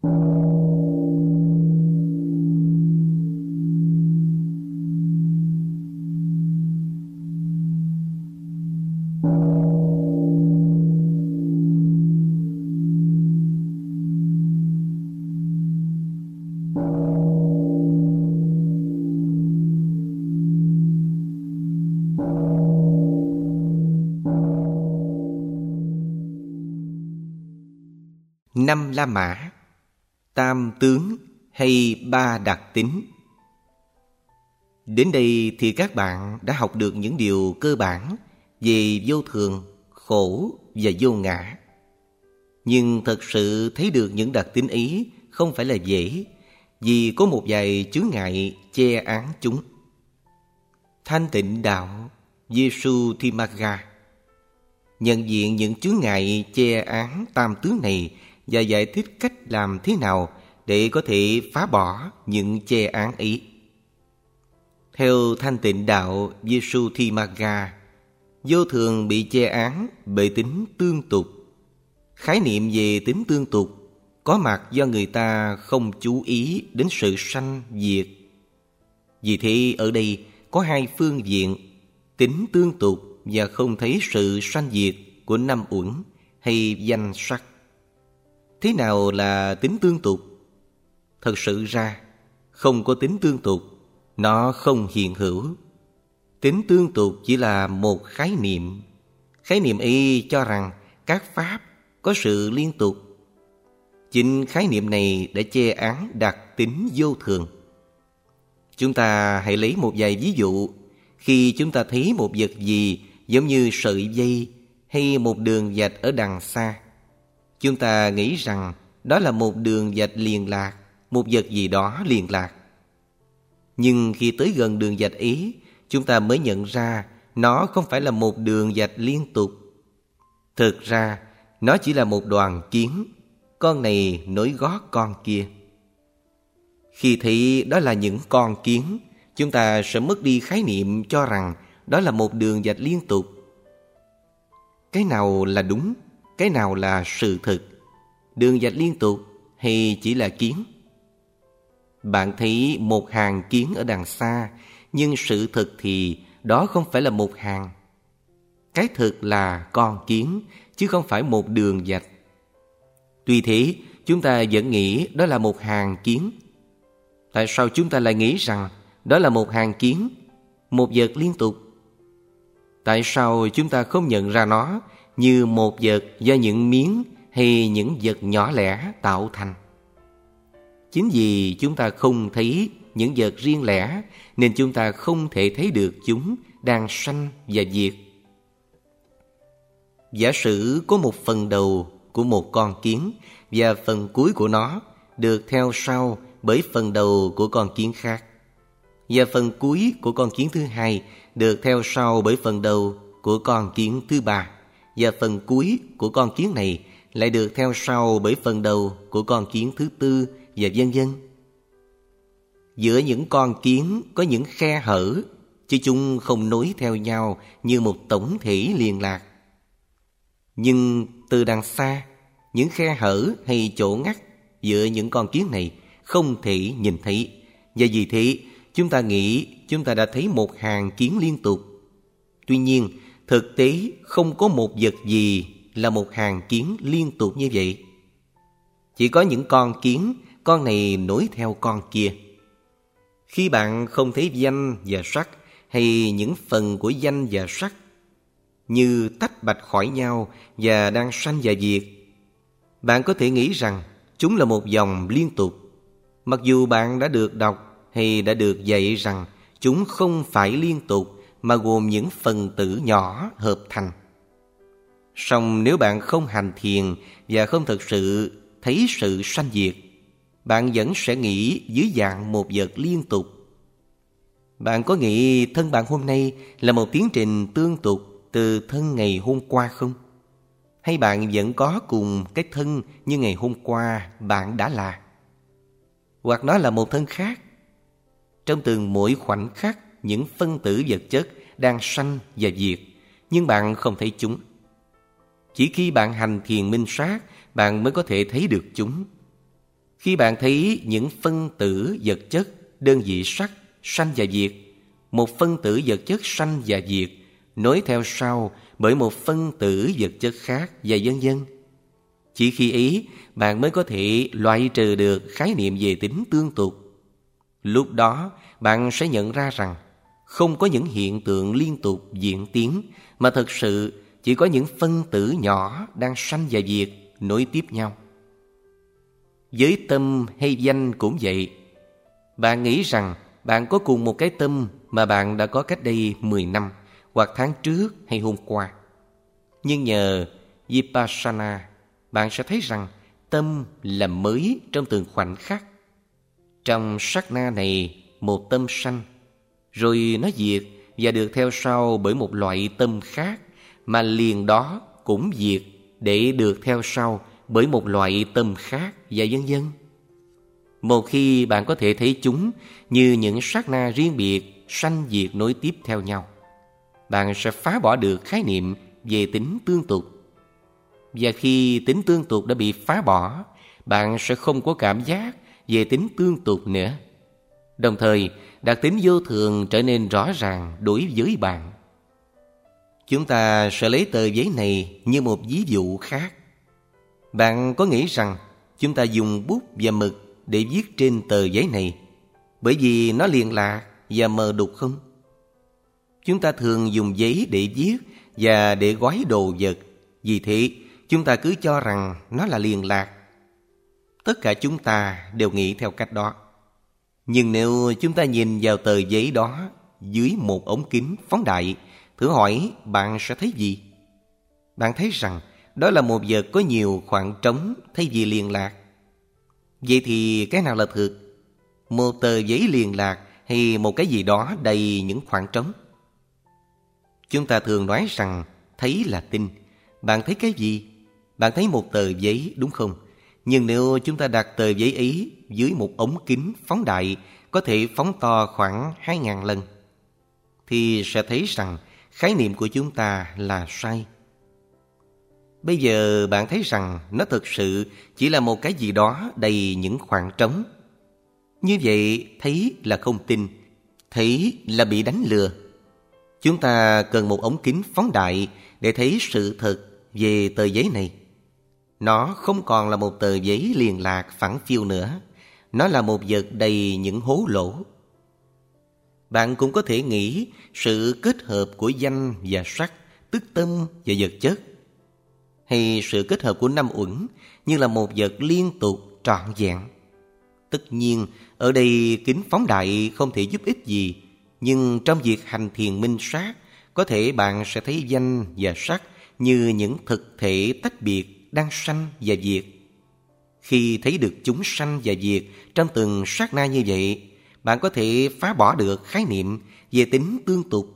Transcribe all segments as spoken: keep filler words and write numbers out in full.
Năm La Mã, tam tướng hay ba đặc tính. Đến đây thì các bạn đã học được những điều cơ bản về vô thường, khổ và vô ngã. Nhưng thật sự thấy được những đặc tính ấy không phải là dễ, vì có một vài chướng ngại che án chúng. Thanh Tịnh Đạo Visuddhimagga nhận diện những chướng ngại che án tam tướng này và giải thích cách làm thế nào để có thể phá bỏ những che án ấy. Theo Thanh Tịnh Đạo Visuddhimagga, vô thường bị che án bởi tính tương tục. Khái niệm về tính tương tục có mặt do người ta không chú ý đến sự sanh diệt. Vì thế ở đây có hai phương diện, tính tương tục và không thấy sự sanh diệt của năm uẩn hay danh sắc. Thế nào là tính tương tục? Thật sự ra, không có tính tương tục, nó không hiện hữu. Tính tương tục chỉ là một khái niệm. Khái niệm ấy cho rằng các pháp có sự liên tục. Chính khái niệm này đã che án đặc tính vô thường. Chúng ta hãy lấy một vài ví dụ. Khi chúng ta thấy một vật gì giống như sợi dây hay một đường vạch ở đằng xa, chúng ta nghĩ rằng đó là một đường vạch liền lạc, một vật gì đó liền lạc. Nhưng khi tới gần đường vạch ấy, chúng ta mới nhận ra nó không phải là một đường vạch liên tục. Thực ra, nó chỉ là một đoàn kiến, con này nối gót con kia. Khi thấy đó là những con kiến, chúng ta sẽ mất đi khái niệm cho rằng đó là một đường vạch liên tục. Cái nào là đúng, cái nào là sự thực? Đường vạch liên tục hay chỉ là kiến? Bạn thấy một hàng kiến ở đằng xa, nhưng sự thực thì đó không phải là một hàng. Cái thực là con kiến, chứ không phải một đường vạch. Tuy thế, chúng ta vẫn nghĩ đó là một hàng kiến. Tại sao chúng ta lại nghĩ rằng đó là một hàng kiến, một vật liên tục? Tại sao chúng ta không nhận ra nó như một vật do những miếng hay những vật nhỏ lẻ tạo thành? Chính vì chúng ta không thấy những vật riêng lẻ nên chúng ta không thể thấy được chúng đang sanh và diệt. Giả sử có một phần đầu của một con kiến và phần cuối của nó được theo sau bởi phần đầu của con kiến khác, và phần cuối của con kiến thứ hai được theo sau bởi phần đầu của con kiến thứ ba, và phần cuối của con kiến này lại được theo sau bởi phần đầu của con kiến thứ tư, và vân vân. Giữa những con kiến có những khe hở, chứ chúng không nối theo nhau như một tổng thể liền lạc. Nhưng từ đằng xa, những khe hở hay chỗ ngắt giữa những con kiến này không thể nhìn thấy, và vì thế chúng ta nghĩ chúng ta đã thấy một hàng kiến liên tục. Tuy nhiên, thực tế không có một vật gì là một hàng kiến liên tục như vậy. Chỉ có những con kiến, con này nối theo con kia. Khi bạn không thấy danh và sắc hay những phần của danh và sắc như tách bạch khỏi nhau và đang sanh và diệt, bạn có thể nghĩ rằng chúng là một dòng liên tục, mặc dù bạn đã được đọc hay đã được dạy rằng chúng không phải liên tục mà gồm những phần tử nhỏ hợp thành. Song nếu bạn không hành thiền và không thực sự thấy sự sanh diệt, bạn vẫn sẽ nghĩ dưới dạng một vật liên tục. Bạn có nghĩ thân bạn hôm nay là một tiến trình tương tục từ thân ngày hôm qua không? Hay bạn vẫn có cùng cái thân như ngày hôm qua bạn đã là? Hoặc nó là một thân khác? Trong từng mỗi khoảnh khắc, những phân tử vật chất đang sanh và diệt, nhưng bạn không thấy chúng. Chỉ khi bạn hành thiền minh sát, bạn mới có thể thấy được chúng. Khi bạn thấy những phân tử vật chất, đơn vị sắc, sanh và diệt, một phân tử vật chất sanh và diệt, nối theo sau bởi một phân tử vật chất khác và vân vân. Chỉ khi ấy, bạn mới có thể loại trừ được khái niệm về tính tương tục. Lúc đó, bạn sẽ nhận ra rằng không có những hiện tượng liên tục diễn tiến, mà thực sự chỉ có những phân tử nhỏ đang sanh và diệt, nối tiếp nhau. Với tâm hay danh cũng vậy. Bạn nghĩ rằng bạn có cùng một cái tâm mà bạn đã có cách đây mười năm, hoặc tháng trước hay hôm qua. Nhưng nhờ Vipassana, bạn sẽ thấy rằng tâm là mới trong từng khoảnh khắc. Trong sát na này, một tâm sanh, rồi nó diệt và được theo sau bởi một loại tâm khác, mà liền đó cũng diệt để được theo sau bởi một loại tâm khác, và vân vân. Một khi bạn có thể thấy chúng như những sát na riêng biệt, sanh diệt nối tiếp theo nhau, bạn sẽ phá bỏ được khái niệm về tính tương tục. Và khi tính tương tục đã bị phá bỏ, bạn sẽ không có cảm giác về tính tương tục nữa. Đồng thời, đặc tính vô thường trở nên rõ ràng đối với bạn. Chúng ta sẽ lấy tờ giấy này như một ví dụ khác. Bạn có nghĩ rằng chúng ta dùng bút và mực để viết trên tờ giấy này bởi vì nó liền lạc và mờ đục không? Chúng ta thường dùng giấy để viết và để gói đồ vật, vì thế chúng ta cứ cho rằng nó là liền lạc. Tất cả chúng ta đều nghĩ theo cách đó. Nhưng nếu chúng ta nhìn vào tờ giấy đó dưới một ống kính phóng đại, thử hỏi bạn sẽ thấy gì? Bạn thấy rằng đó là một vật có nhiều khoảng trống thay vì liền lạc. Vậy thì cái nào là thực? Một tờ giấy liền lạc hay một cái gì đó đầy những khoảng trống? Chúng ta thường nói rằng thấy là tin. Bạn thấy cái gì? Bạn thấy một tờ giấy, đúng không? Nhưng nếu chúng ta đặt tờ giấy ấy dưới một ống kính phóng đại, có thể phóng to khoảng hai ngàn lần, thì sẽ thấy rằng khái niệm của chúng ta là sai. Bây giờ bạn thấy rằng nó thực sự chỉ là một cái gì đó đầy những khoảng trống. Như vậy thấy là không tin, thấy là bị đánh lừa. Chúng ta cần một ống kính phóng đại để thấy sự thật về tờ giấy này. Nó không còn là một tờ giấy liền lạc phẳng phiu nữa. Nó là một vật đầy những hố lỗ. Bạn cũng có thể nghĩ sự kết hợp của danh và sắc, tức tâm và vật chất, hay sự kết hợp của năm uẩn như là một vật liên tục trọn vẹn. Tất nhiên, ở đây kính phóng đại không thể giúp ích gì, nhưng trong việc hành thiền minh sát, có thể bạn sẽ thấy danh và sắc như những thực thể tách biệt đang sanh và diệt. Khi thấy được chúng sanh và diệt trong từng sát na như vậy, bạn có thể phá bỏ được khái niệm về tính tương tục.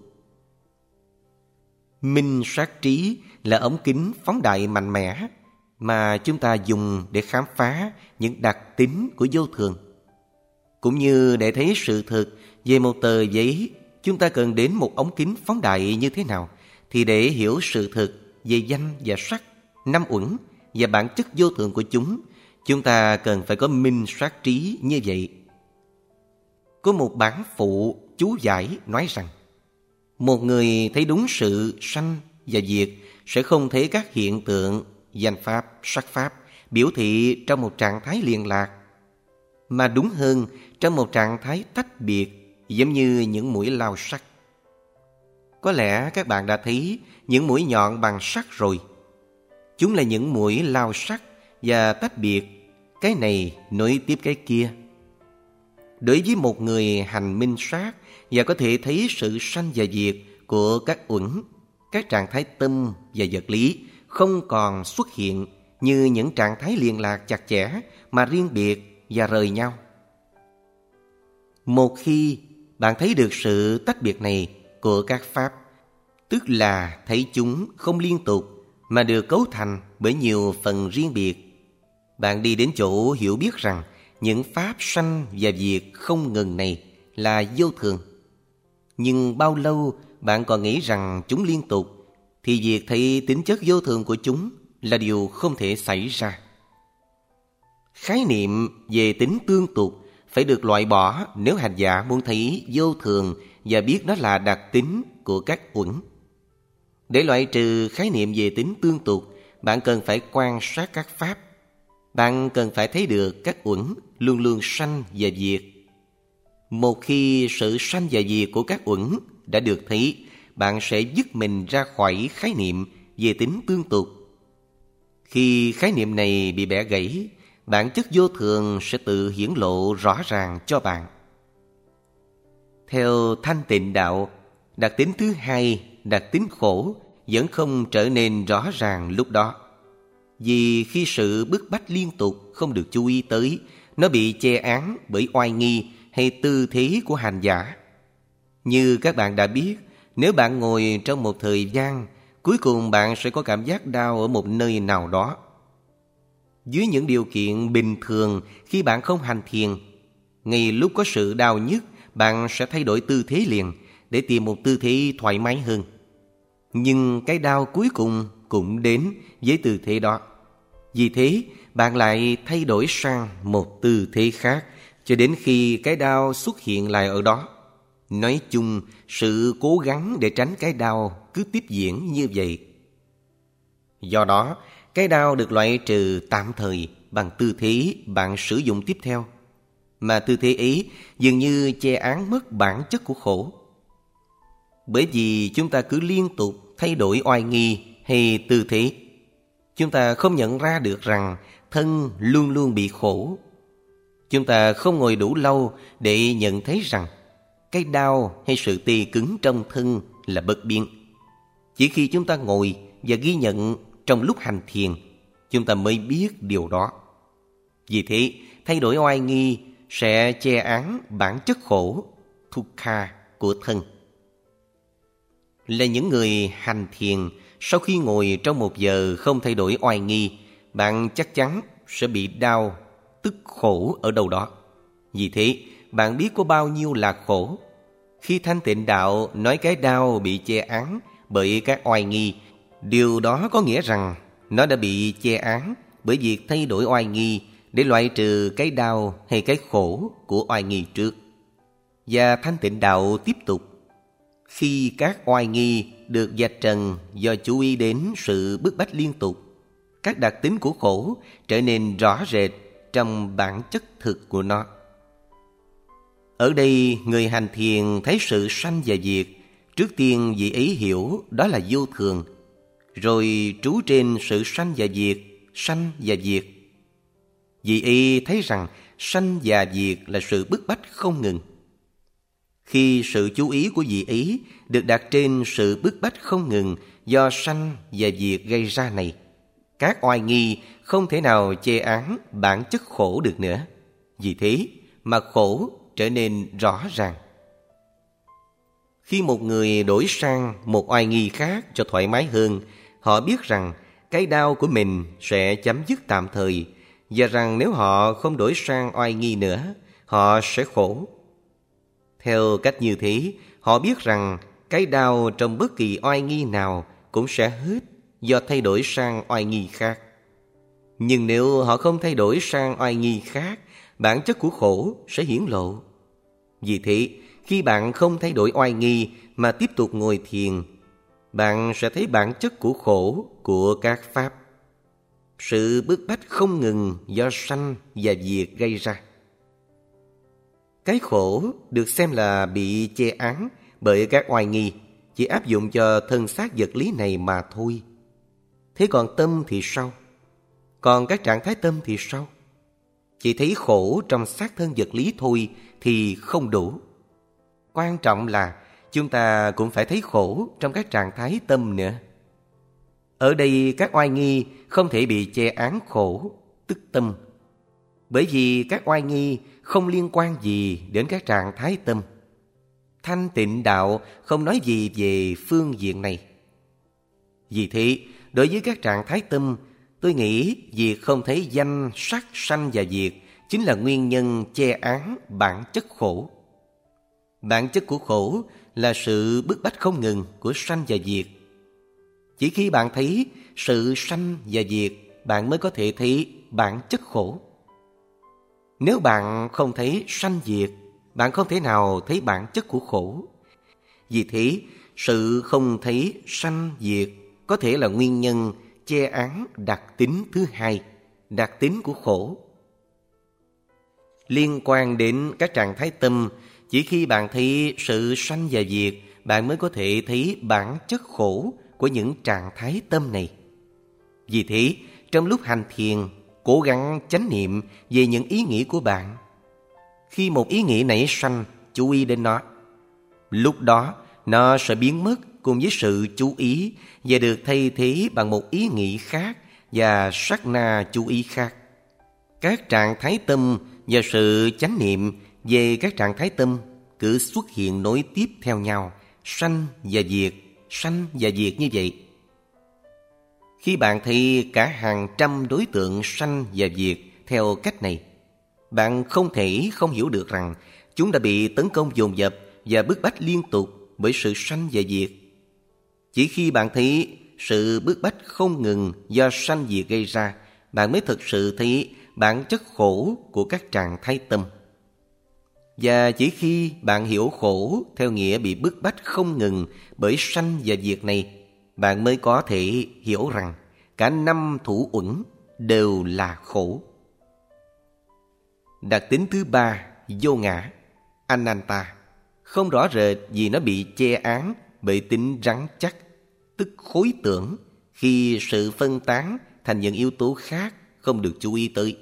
Minh sát trí là ống kính phóng đại mạnh mẽ mà chúng ta dùng để khám phá những đặc tính của vô thường. Cũng như để thấy sự thật về một tờ giấy, chúng ta cần đến một ống kính phóng đại như thế nào, thì để hiểu sự thật về danh và sắc, năm uẩn và bản chất vô thường của chúng, chúng ta cần phải có minh sát trí như vậy. Có một bản phụ chú giải nói rằng, một người thấy đúng sự sanh và diệt sẽ không thấy các hiện tượng danh pháp, sắc pháp biểu thị trong một trạng thái liên lạc, mà đúng hơn trong một trạng thái tách biệt, giống như những mũi lao sắt. Có lẽ các bạn đã thấy những mũi nhọn bằng sắt rồi. Chúng là những mũi lao sắt và tách biệt, cái này nối tiếp cái kia. Đối với một người hành minh sát và có thể thấy sự sanh và diệt của các uẩn, các trạng thái tâm và vật lý không còn xuất hiện như những trạng thái liên lạc chặt chẽ mà riêng biệt và rời nhau. Một khi bạn thấy được sự tách biệt này của các pháp, tức là thấy chúng không liên tục mà được cấu thành bởi nhiều phần riêng biệt, bạn đi đến chỗ hiểu biết rằng những pháp sanh và diệt không ngừng này là vô thường. Nhưng bao lâu bạn còn nghĩ rằng chúng liên tục, thì việc thấy tính chất vô thường của chúng là điều không thể xảy ra. Khái niệm về tính tương tục phải được loại bỏ nếu hành giả muốn thấy vô thường và biết nó là đặc tính của các uẩn. Để loại trừ khái niệm về tính tương tục, bạn cần phải quan sát các pháp. Bạn cần phải thấy được các uẩn luôn luôn sanh và diệt. Một khi sự sanh và diệt của các uẩn đã được thấy, bạn sẽ dứt mình ra khỏi khái niệm về tính tương tục. Khi khái niệm này bị bẻ gãy, bản chất vô thường sẽ tự hiển lộ rõ ràng cho bạn. Theo Thanh Tịnh Đạo, đặc tính thứ hai, đặc tính khổ, vẫn không trở nên rõ ràng lúc đó. Vì khi sự bức bách liên tục không được chú ý tới, nó bị che án bởi oai nghi hay tư thế của hành giả. Như các bạn đã biết, nếu bạn ngồi trong một thời gian, cuối cùng bạn sẽ có cảm giác đau ở một nơi nào đó. Dưới những điều kiện bình thường, khi bạn không hành thiền, ngay lúc có sự đau nhức, bạn sẽ thay đổi tư thế liền để tìm một tư thế thoải mái hơn. Nhưng cái đau cuối cùng cũng đến với tư thế đó. Vì thế, bạn lại thay đổi sang một tư thế khác cho đến khi cái đau xuất hiện lại ở đó. Nói chung, sự cố gắng để tránh cái đau cứ tiếp diễn như vậy. Do đó, cái đau được loại trừ tạm thời bằng tư thế bạn sử dụng tiếp theo. Mà tư thế ấy dường như che án mất bản chất của khổ. Bởi vì chúng ta cứ liên tục thay đổi oai nghi hay tư thế, chúng ta không nhận ra được rằng thân luôn luôn bị khổ. Chúng ta không ngồi đủ lâu để nhận thấy rằng cái đau hay sự tê cứng trong thân là bất biến. Chỉ khi chúng ta ngồi và ghi nhận trong lúc hành thiền, chúng ta mới biết điều đó. Vì thế, thay đổi oai nghi sẽ che án bản chất khổ, dukkha của thân. Là những người hành thiền, sau khi ngồi trong một giờ không thay đổi oai nghi, bạn chắc chắn sẽ bị đau, tức khổ ở đâu đó. Vì thế, bạn biết có bao nhiêu là khổ. Khi Thanh Tịnh Đạo nói cái đau bị che án bởi các oai nghi, điều đó có nghĩa rằng nó đã bị che án bởi việc thay đổi oai nghi để loại trừ cái đau hay cái khổ của oai nghi trước. Và Thanh Tịnh Đạo tiếp tục: khi các oai nghi được vạch trần do chú ý đến sự bức bách liên tục, các đặc tính của khổ trở nên rõ rệt trong bản chất thực của nó. Ở đây, người hành thiền thấy sự sanh và diệt. Trước tiên vị ấy hiểu đó là vô thường, rồi trú trên sự sanh và diệt, sanh và diệt. Vị ấy thấy rằng sanh và diệt là sự bức bách không ngừng. Khi sự chú ý của vị ấy được đặt trên sự bức bách không ngừng do sanh và diệt gây ra này, các oai nghi không thể nào chê án bản chất khổ được nữa. Vì thế mà khổ trở nên rõ ràng. Khi một người đổi sang một oai nghi khác cho thoải mái hơn, họ biết rằng cái đau của mình sẽ chấm dứt tạm thời, và rằng nếu họ không đổi sang oai nghi nữa, họ sẽ khổ. Theo cách như thế, họ biết rằng cái đau trong bất kỳ oai nghi nào cũng sẽ hết do thay đổi sang oai nghi khác. Nhưng nếu họ không thay đổi sang oai nghi khác, bản chất của khổ sẽ hiển lộ. Vì thế, khi bạn không thay đổi oai nghi mà tiếp tục ngồi thiền, bạn sẽ thấy bản chất của khổ của các pháp. Sự bức bách không ngừng do sanh và diệt gây ra. Cái khổ được xem là bị che án bởi các oai nghi chỉ áp dụng cho thân xác vật lý này mà thôi. Thế còn tâm thì sao? Còn các trạng thái tâm thì sao? Chỉ thấy khổ trong xác thân vật lý thôi thì không đủ. Quan trọng là chúng ta cũng phải thấy khổ trong các trạng thái tâm nữa. Ở đây các oai nghi không thể bị che án khổ, tức tâm, bởi vì các oai nghi không liên quan gì đến các trạng thái tâm. Thanh Tịnh Đạo không nói gì về phương diện này. Vì thế, đối với các trạng thái tâm, tôi nghĩ việc không thấy danh, sắc, sanh và diệt chính là nguyên nhân che án bản chất khổ. Bản chất của khổ là sự bức bách không ngừng của sanh và diệt. Chỉ khi bạn thấy sự sanh và diệt, bạn mới có thể thấy bản chất khổ. Nếu bạn không thấy sanh diệt, bạn không thể nào thấy bản chất của khổ. Vì thế, sự không thấy sanh diệt có thể là nguyên nhân che án đặc tính thứ hai, đặc tính của khổ. Liên quan đến các trạng thái tâm, chỉ khi bạn thấy sự sanh và diệt, bạn mới có thể thấy bản chất khổ của những trạng thái tâm này. Vì thế, trong lúc hành thiền, cố gắng chánh niệm về những ý nghĩ của bạn. Khi một ý nghĩ nảy sanh, chú ý đến nó. Lúc đó, nó sẽ biến mất cùng với sự chú ý và được thay thế bằng một ý nghĩ khác và sát na chú ý khác. Các trạng thái tâm và sự chánh niệm về các trạng thái tâm cứ xuất hiện nối tiếp theo nhau, sanh và diệt, sanh và diệt như vậy. Khi bạn thấy cả hàng trăm đối tượng sanh và diệt theo cách này, bạn không thể không hiểu được rằng chúng đã bị tấn công dồn dập và bức bách liên tục bởi sự sanh và diệt. Chỉ khi bạn thấy sự bức bách không ngừng do sanh diệt gây ra, bạn mới thực sự thấy bản chất khổ của các trạng thái tâm. Và chỉ khi bạn hiểu khổ theo nghĩa bị bức bách không ngừng bởi sanh và diệt này, bạn mới có thể hiểu rằng cả năm thủ uẩn đều là khổ. Đặc tính thứ ba, vô ngã, anatta, không rõ rệt vì nó bị che án bởi tính rắn chắc, tức khối tưởng, khi sự phân tán thành những yếu tố khác không được chú ý tới.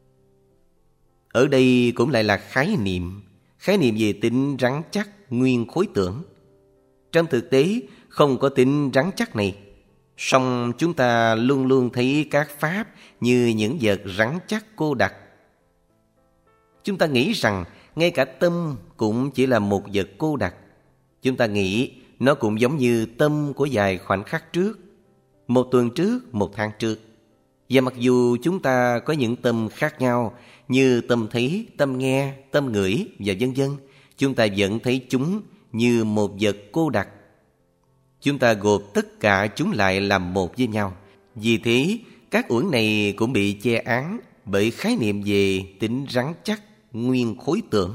Ở đây cũng lại là khái niệm, khái niệm về tính rắn chắc nguyên khối tưởng. Trong thực tế, không có tính rắn chắc này, song chúng ta luôn luôn thấy các pháp như những vật rắn chắc cô đặc. Chúng ta nghĩ rằng ngay cả tâm cũng chỉ là một vật cô đặc. Chúng ta nghĩ nó cũng giống như tâm của vài khoảnh khắc trước, một tuần trước, một tháng trước. Và mặc dù chúng ta có những tâm khác nhau như tâm thấy, tâm nghe, tâm ngửi và vân vân, chúng ta vẫn thấy chúng như một vật cô đặc. Chúng ta gộp tất cả chúng lại làm một với nhau. Vì thế, các uẩn này cũng bị che án bởi khái niệm về tính rắn chắc nguyên khối tưởng.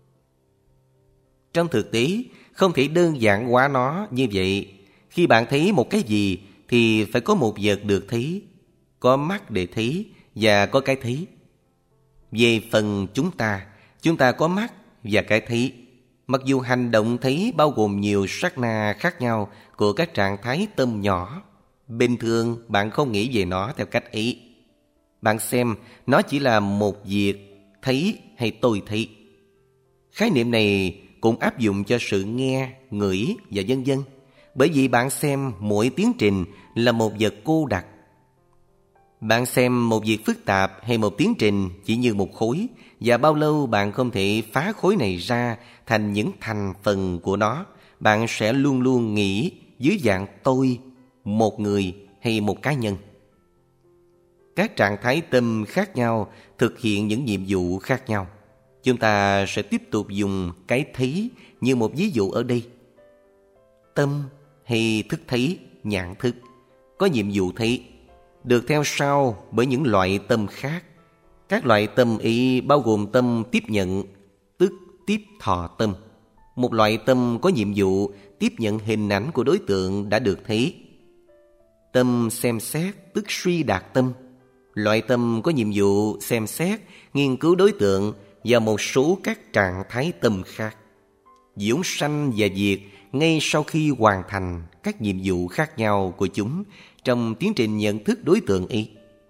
Trong thực tế, không thể đơn giản hóa nó như vậy. Khi bạn thấy một cái gì thì phải có một vật được thấy, có mắt để thấy và có cái thấy. Về phần chúng ta, chúng ta có mắt và cái thấy. Mặc dù hành động thấy bao gồm nhiều sát na khác nhau của các trạng thái tâm nhỏ, bình thường bạn không nghĩ về nó theo cách ấy. Bạn xem nó chỉ là một việc thấy hay tôi thấy. Khái niệm này cũng áp dụng cho sự nghe, ngửi và vân vân, bởi vì bạn xem mỗi tiến trình là một vật cô đặc. Bạn xem một việc phức tạp hay một tiến trình chỉ như một khối, và bao lâu bạn không thể phá khối này ra thành những thành phần của nó, bạn sẽ luôn luôn nghĩ dưới dạng tôi, một người hay một cá nhân. Các trạng thái tâm khác nhau thực hiện những nhiệm vụ khác nhau. Chúng ta sẽ tiếp tục dùng cái thấy như một ví dụ ở đây. Tâm hay thức thấy, nhãn thức, có nhiệm vụ thấy, được theo sau bởi những loại tâm khác. Các loại tâm ý bao gồm tâm tiếp nhận, tức tiếp thọ tâm. Một loại tâm có nhiệm vụ tiếp nhận hình ảnh của đối tượng đã được thấy. Tâm xem xét, tức suy đạt tâm. Loại tâm có nhiệm vụ xem xét, nghiên cứu đối tượng và một số các trạng thái tâm khác. Dũng sanh và diệt ngay sau khi hoàn thành các nhiệm vụ khác nhau của chúng trong tiến trình nhận thức đối tượng ấy.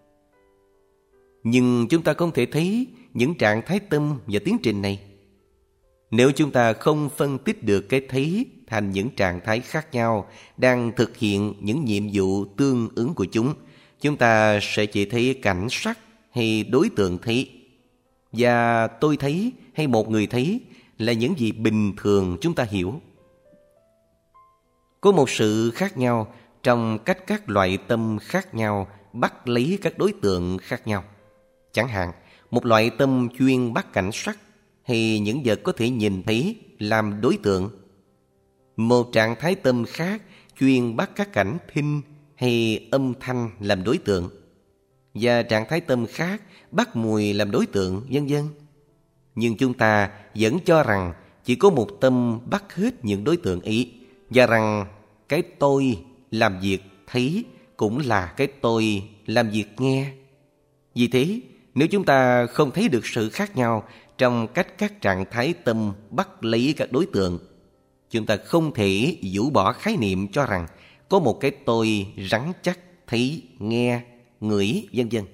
Nhưng chúng ta không thể thấy những trạng thái tâm và tiến trình này. Nếu chúng ta không phân tích được cái thấy thành những trạng thái khác nhau đang thực hiện những nhiệm vụ tương ứng của chúng, chúng ta sẽ chỉ thấy cảnh sắc hay đối tượng thấy. Và tôi thấy hay một người thấy là những gì bình thường chúng ta hiểu. Có một sự khác nhau trong cách các loại tâm khác nhau bắt lấy các đối tượng khác nhau. Chẳng hạn, một loại tâm chuyên bắt cảnh sắc hay những vật có thể nhìn thấy làm đối tượng. Một trạng thái tâm khác chuyên bắt các cảnh thinh hay âm thanh làm đối tượng. Và trạng thái tâm khác bắt mùi làm đối tượng, vân vân. Nhưng chúng ta vẫn cho rằng chỉ có một tâm bắt hết những đối tượng ý, và rằng cái tôi làm việc thấy cũng là cái tôi làm việc nghe. Vì thế, nếu chúng ta không thấy được sự khác nhau trong cách các trạng thái tâm bắt lấy các đối tượng, chúng ta không thể rũ bỏ khái niệm cho rằng có một cái tôi rắn chắc thấy, nghe, ngửi, vân vân.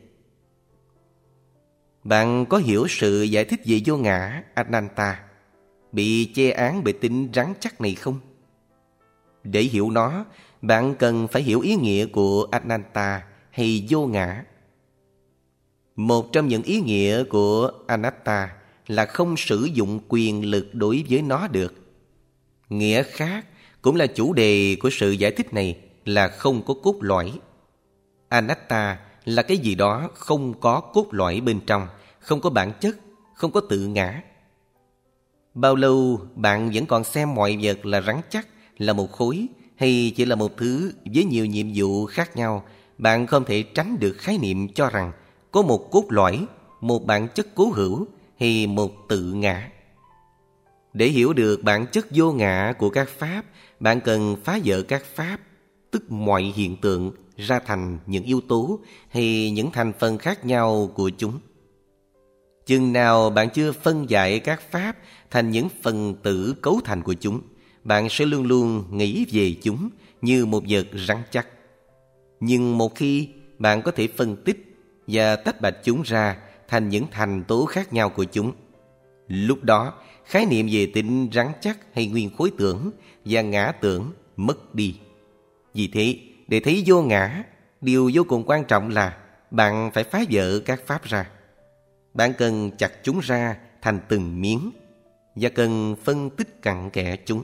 Bạn có hiểu sự giải thích về vô ngã Ananta bị che án bởi tính rắn chắc này không? Để hiểu nó, bạn cần phải hiểu ý nghĩa của Ananta hay vô ngã. Một trong những ý nghĩa của Anatta là không sử dụng quyền lực đối với nó được. Nghĩa khác cũng là chủ đề của sự giải thích này là không có cốt lõi. Anatta là cái gì đó không có cốt lõi bên trong, không có bản chất, không có tự ngã. Bao lâu bạn vẫn còn xem mọi vật là rắn chắc, là một khối, hay chỉ là một thứ với nhiều nhiệm vụ khác nhau, bạn không thể tránh được khái niệm cho rằng có một cốt lõi, một bản chất cố hữu hay một tự ngã. Để hiểu được bản chất vô ngã của các pháp, bạn cần phá vỡ các pháp, tức mọi hiện tượng, ra thành những yếu tố hay những thành phần khác nhau của chúng. Chừng nào bạn chưa phân giải các pháp thành những phần tử cấu thành của chúng, bạn sẽ luôn luôn nghĩ về chúng như một vật rắn chắc. Nhưng một khi bạn có thể phân tích và tách bạch chúng ra thành những thành tố khác nhau của chúng, lúc đó khái niệm về tính rắn chắc hay nguyên khối tưởng và ngã tưởng mất đi. Vì thế, để thấy vô ngã, điều vô cùng quan trọng là bạn phải phá vỡ các pháp ra. Bạn cần chặt chúng ra thành từng miếng và cần phân tích cặn kẽ chúng.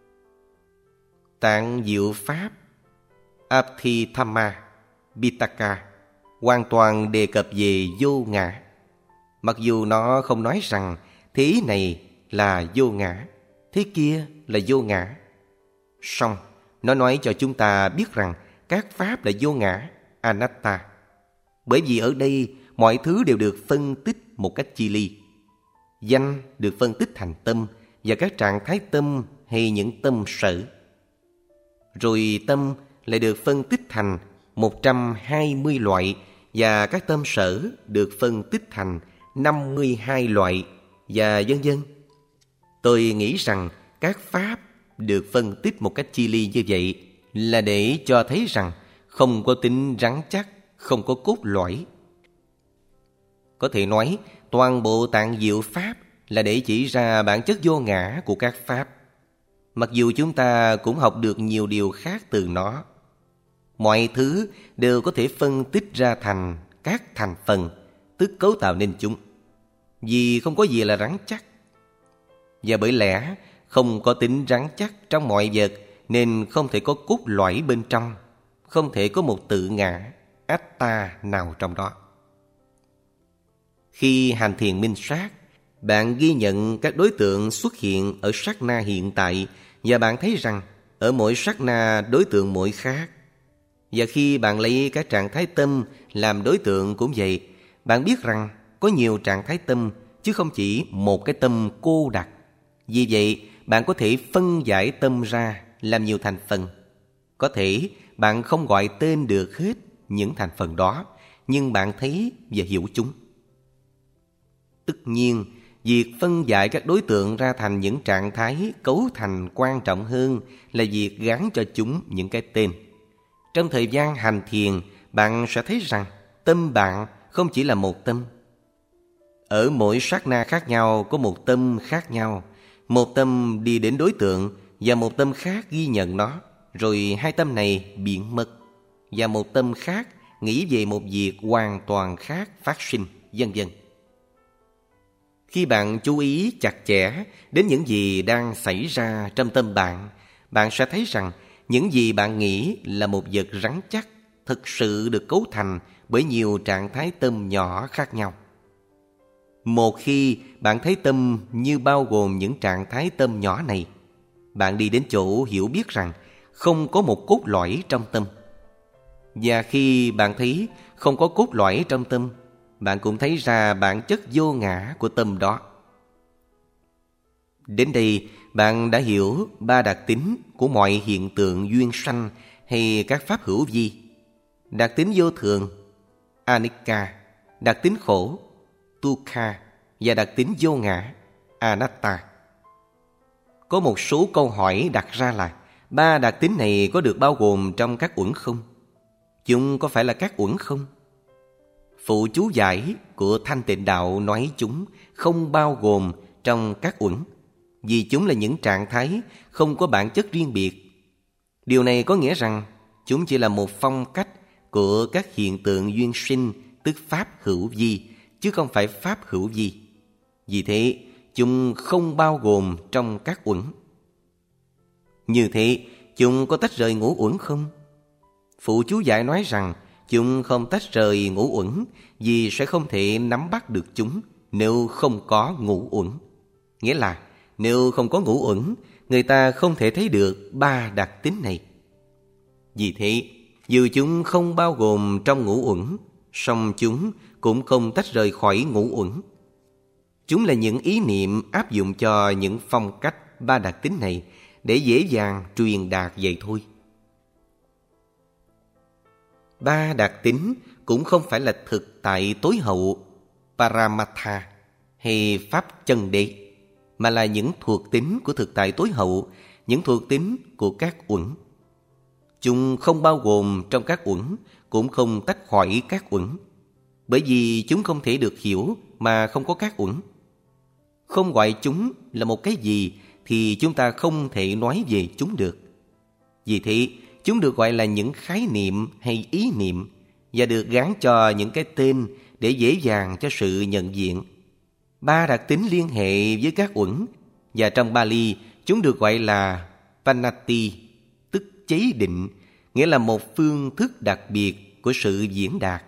Tạng diệu pháp Abhidhamma Pitaka hoàn toàn đề cập về vô ngã. Mặc dù nó không nói rằng thế này là vô ngã, thế kia là vô ngã, song nó nói cho chúng ta biết rằng các pháp là vô ngã, anatta. Bởi vì ở đây mọi thứ đều được phân tích một cách chi ly. Danh được phân tích thành tâm và các trạng thái tâm hay những tâm sở. Rồi tâm lại được phân tích thành một trăm hai mươi loại và các tâm sở được phân tích thành năm mươi hai loại và vân vân. Tôi nghĩ rằng các pháp được phân tích một cách chi ly như vậy là để cho thấy rằng không có tính rắn chắc, không có cốt lõi. Có thể nói toàn bộ tạng diệu pháp là để chỉ ra bản chất vô ngã của các pháp, mặc dù chúng ta cũng học được nhiều điều khác từ nó. Mọi thứ đều có thể phân tích ra thành các thành phần, tức cấu tạo nên chúng, vì không có gì là rắn chắc. Và bởi lẽ không có tính rắn chắc trong mọi vật nên không thể có cốt lõi bên trong, không thể có một tự ngã, atta nào trong đó. Khi hành thiền minh sát, bạn ghi nhận các đối tượng xuất hiện ở sát na hiện tại và bạn thấy rằng ở mỗi sát na đối tượng mỗi khác. Và khi bạn lấy các trạng thái tâm làm đối tượng cũng vậy, bạn biết rằng có nhiều trạng thái tâm chứ không chỉ một cái tâm cô đặc. Vì vậy, bạn có thể phân giải tâm ra làm nhiều thành phần. Có thể bạn không gọi tên được hết những thành phần đó, nhưng bạn thấy và hiểu chúng. Tất nhiên, việc phân giải các đối tượng ra thành những trạng thái cấu thành quan trọng hơn là việc gắn cho chúng những cái tên. Trong thời gian hành thiền, bạn sẽ thấy rằng tâm bạn không chỉ là một tâm. Ở mỗi sát na khác nhau có một tâm khác nhau. Một tâm đi đến đối tượng và một tâm khác ghi nhận nó, rồi hai tâm này biến mất. Và một tâm khác nghĩ về một việc hoàn toàn khác phát sinh, vân vân. Khi bạn chú ý chặt chẽ đến những gì đang xảy ra trong tâm bạn, bạn sẽ thấy rằng những gì bạn nghĩ là một vật rắn chắc thực sự được cấu thành bởi nhiều trạng thái tâm nhỏ khác nhau. Một khi bạn thấy tâm như bao gồm những trạng thái tâm nhỏ này, bạn đi đến chỗ hiểu biết rằng không có một cốt lõi trong tâm. Và khi bạn thấy không có cốt lõi trong tâm, bạn cũng thấy ra bản chất vô ngã của tâm đó. Đến đây, bạn đã hiểu ba đặc tính của mọi hiện tượng duyên sanh hay các pháp hữu vi. Đặc tính vô thường, anicca, đặc tính khổ, dukkha, và đặc tính vô ngã, anatta. Có một số câu hỏi đặt ra là ba đặc tính này có được bao gồm trong các uẩn không? Chúng có phải là các uẩn không? Phụ chú giải của Thanh Tịnh Đạo nói chúng không bao gồm trong các uẩn, vì chúng là những trạng thái không có bản chất riêng biệt. Điều này có nghĩa rằng chúng chỉ là một phong cách của các hiện tượng duyên sinh, tức pháp hữu vi, chứ không phải pháp hữu vi. Vì thế, chúng không bao gồm trong các uẩn. Như thế, chúng có tách rời ngũ uẩn không? Phụ chú giải nói rằng chúng không tách rời ngũ uẩn vì sẽ không thể nắm bắt được chúng nếu không có ngũ uẩn. Nghĩa là nếu không có ngũ uẩn, người ta không thể thấy được ba đặc tính này. Vì thế, dù chúng không bao gồm trong ngũ uẩn, song chúng cũng không tách rời khỏi ngũ uẩn. Chúng là những ý niệm áp dụng cho những phong cách ba đặc tính này để dễ dàng truyền đạt vậy thôi. Ba đặc tính cũng không phải là thực tại tối hậu, Paramatha, hay pháp chân đế, mà là những thuộc tính của thực tại tối hậu, những thuộc tính của các uẩn. Chúng không bao gồm trong các uẩn, cũng không tách khỏi các uẩn, bởi vì chúng không thể được hiểu mà không có các uẩn. Không gọi chúng là một cái gì thì chúng ta không thể nói về chúng được. Vì thế, chúng được gọi là những khái niệm hay ý niệm và được gán cho những cái tên để dễ dàng cho sự nhận diện. Ba đặc tính liên hệ với các uẩn, và trong Pali chúng được gọi là Pannati, tức chế định, nghĩa là một phương thức đặc biệt của sự diễn đạt.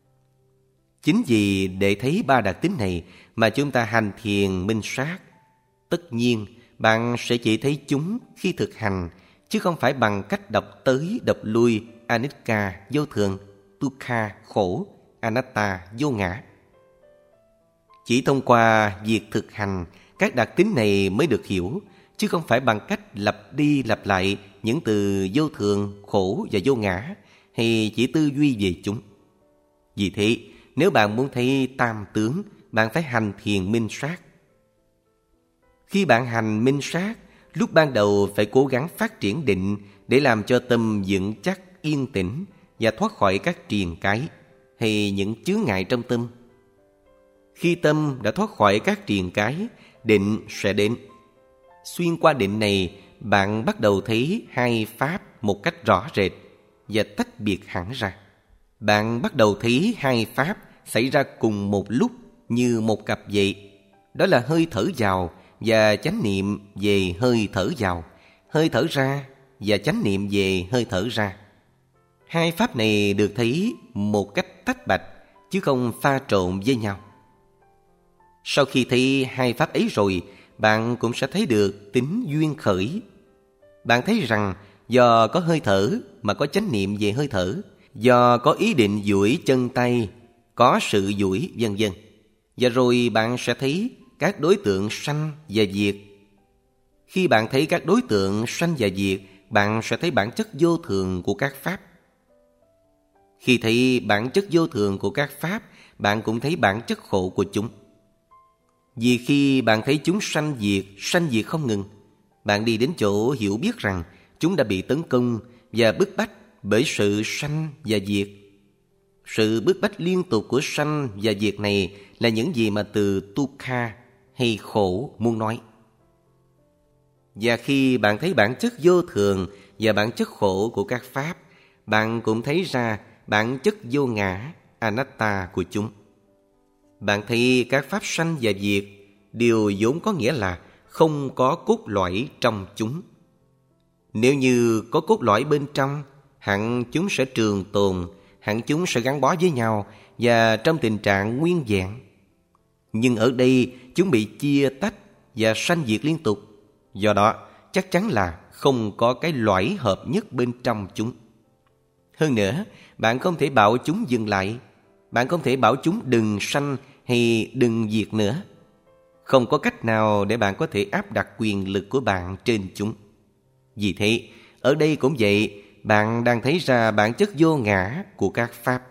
Chính vì để thấy ba đặc tính này mà chúng ta hành thiền minh sát. Tất nhiên, bạn sẽ chỉ thấy chúng khi thực hành, chứ không phải bằng cách đọc tới đọc lui anicca, vô thường, dukkha, khổ, anatta, vô ngã. Chỉ thông qua việc thực hành, các đặc tính này mới được hiểu, chứ không phải bằng cách lặp đi lặp lại những từ vô thường, khổ và vô ngã, hay chỉ tư duy về chúng. Vì thế, nếu bạn muốn thấy tam tướng, bạn phải hành thiền minh sát. Khi bạn hành minh sát, lúc ban đầu phải cố gắng phát triển định để làm cho tâm vững chắc, yên tĩnh và thoát khỏi các triền cái hay những chướng ngại trong tâm. Khi tâm đã thoát khỏi các triền cái, định sẽ đến. Xuyên qua định này, bạn bắt đầu thấy hai pháp một cách rõ rệt và tách biệt hẳn ra. Bạn bắt đầu thấy hai pháp xảy ra cùng một lúc như một cặp vậy. Đó là hơi thở vào và chánh niệm về hơi thở vào, hơi thở ra và chánh niệm về hơi thở ra. Hai pháp này được thấy một cách tách bạch, chứ không pha trộn với nhau. Sau khi thấy hai pháp ấy rồi, bạn cũng sẽ thấy được tính duyên khởi. Bạn thấy rằng do có hơi thở mà có chánh niệm về hơi thở, do có ý định duỗi chân tay, có sự duỗi, vân vân. Và rồi bạn sẽ thấy các đối tượng sanh và diệt. Khi bạn thấy các đối tượng sanh và diệt, bạn sẽ thấy bản chất vô thường của các pháp. Khi thấy bản chất vô thường của các pháp, bạn cũng thấy bản chất khổ của chúng. Vì khi bạn thấy chúng sanh diệt, sanh diệt không ngừng, bạn đi đến chỗ hiểu biết rằng chúng đã bị tấn công và bức bách bởi sự sanh và diệt. Sự bức bách liên tục của sanh và diệt này là những gì mà từ dukkha hay khổ muốn nói. Và khi bạn thấy bản chất vô thường và bản chất khổ của các pháp, bạn cũng thấy ra bản chất vô ngã, anatta của chúng. Bạn thấy các pháp sanh và diệt đều vốn có nghĩa là không có cốt lõi trong chúng. Nếu như có cốt lõi bên trong, hẳn chúng sẽ trường tồn, hẳn chúng sẽ gắn bó với nhau và trong tình trạng nguyên vẹn. Nhưng ở đây chúng bị chia tách và sanh diệt liên tục. Do đó chắc chắn là không có cái lõi hợp nhất bên trong chúng. Hơn nữa, bạn không thể bảo chúng dừng lại. Bạn không thể bảo chúng đừng sanh hay đừng diệt nữa. Không có cách nào để bạn có thể áp đặt quyền lực của bạn trên chúng. Vì thế, ở đây cũng vậy, bạn đang thấy ra bản chất vô ngã của các pháp.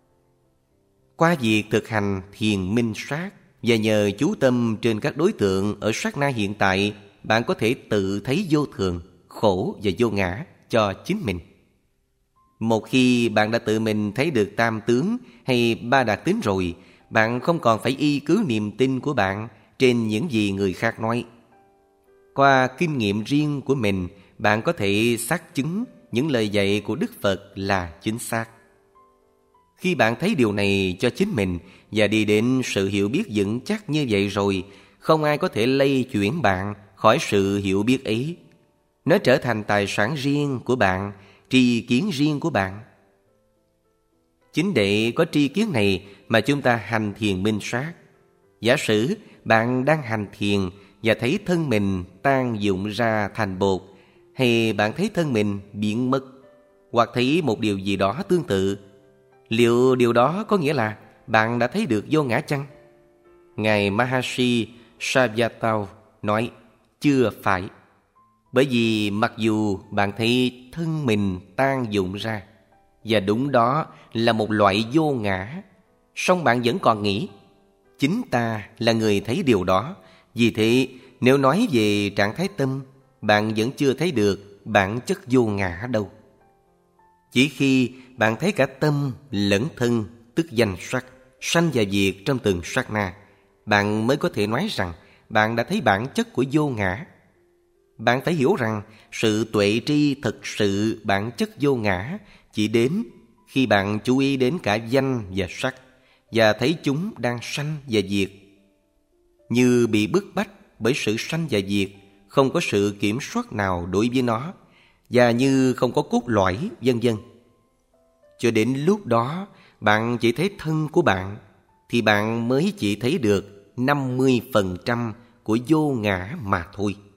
Qua việc thực hành thiền minh sát và nhờ chú tâm trên các đối tượng ở sát na hiện tại, bạn có thể tự thấy vô thường, khổ và vô ngã cho chính mình. Một khi bạn đã tự mình thấy được tam tướng hay ba đặc tính rồi, bạn không còn phải y cứ niềm tin của bạn trên những gì người khác nói. Qua kinh nghiệm riêng của mình, bạn có thể xác chứng những lời dạy của Đức Phật là chính xác. Khi bạn thấy điều này cho chính mình và đi đến sự hiểu biết vững chắc như vậy rồi, không ai có thể lay chuyển bạn khỏi sự hiểu biết ấy. Nó trở thành tài sản riêng của bạn, tri kiến riêng của bạn. Chính để có tri kiến này mà chúng ta hành thiền minh sát. Giả sử bạn đang hành thiền và thấy thân mình tan dụng ra thành bột, hay bạn thấy thân mình biến mất, hoặc thấy một điều gì đó tương tự, liệu điều đó có nghĩa là bạn đã thấy được vô ngã chăng? Ngài Maharishi Savyatao nói, chưa phải. Bởi vì mặc dù bạn thấy thân mình tan dụng ra, và đúng đó là một loại vô ngã, song bạn vẫn còn nghĩ chính ta là người thấy điều đó. Vì thế, nếu nói về trạng thái tâm, bạn vẫn chưa thấy được bản chất vô ngã đâu. Chỉ khi bạn thấy cả tâm lẫn thân, tức danh sắc, sanh và diệt trong từng sát na, bạn mới có thể nói rằng bạn đã thấy bản chất của vô ngã. Bạn phải hiểu rằng sự tuệ tri thực sự bản chất vô ngã chỉ đến khi bạn chú ý đến cả danh và sắc và thấy chúng đang sanh và diệt. Như bị bức bách bởi sự sanh và diệt, không có sự kiểm soát nào đối với nó, và như không có cốt lõi, vân vân. Cho đến lúc đó, bạn chỉ thấy thân của bạn, thì bạn mới chỉ thấy được năm mươi phần trăm của vô ngã mà thôi.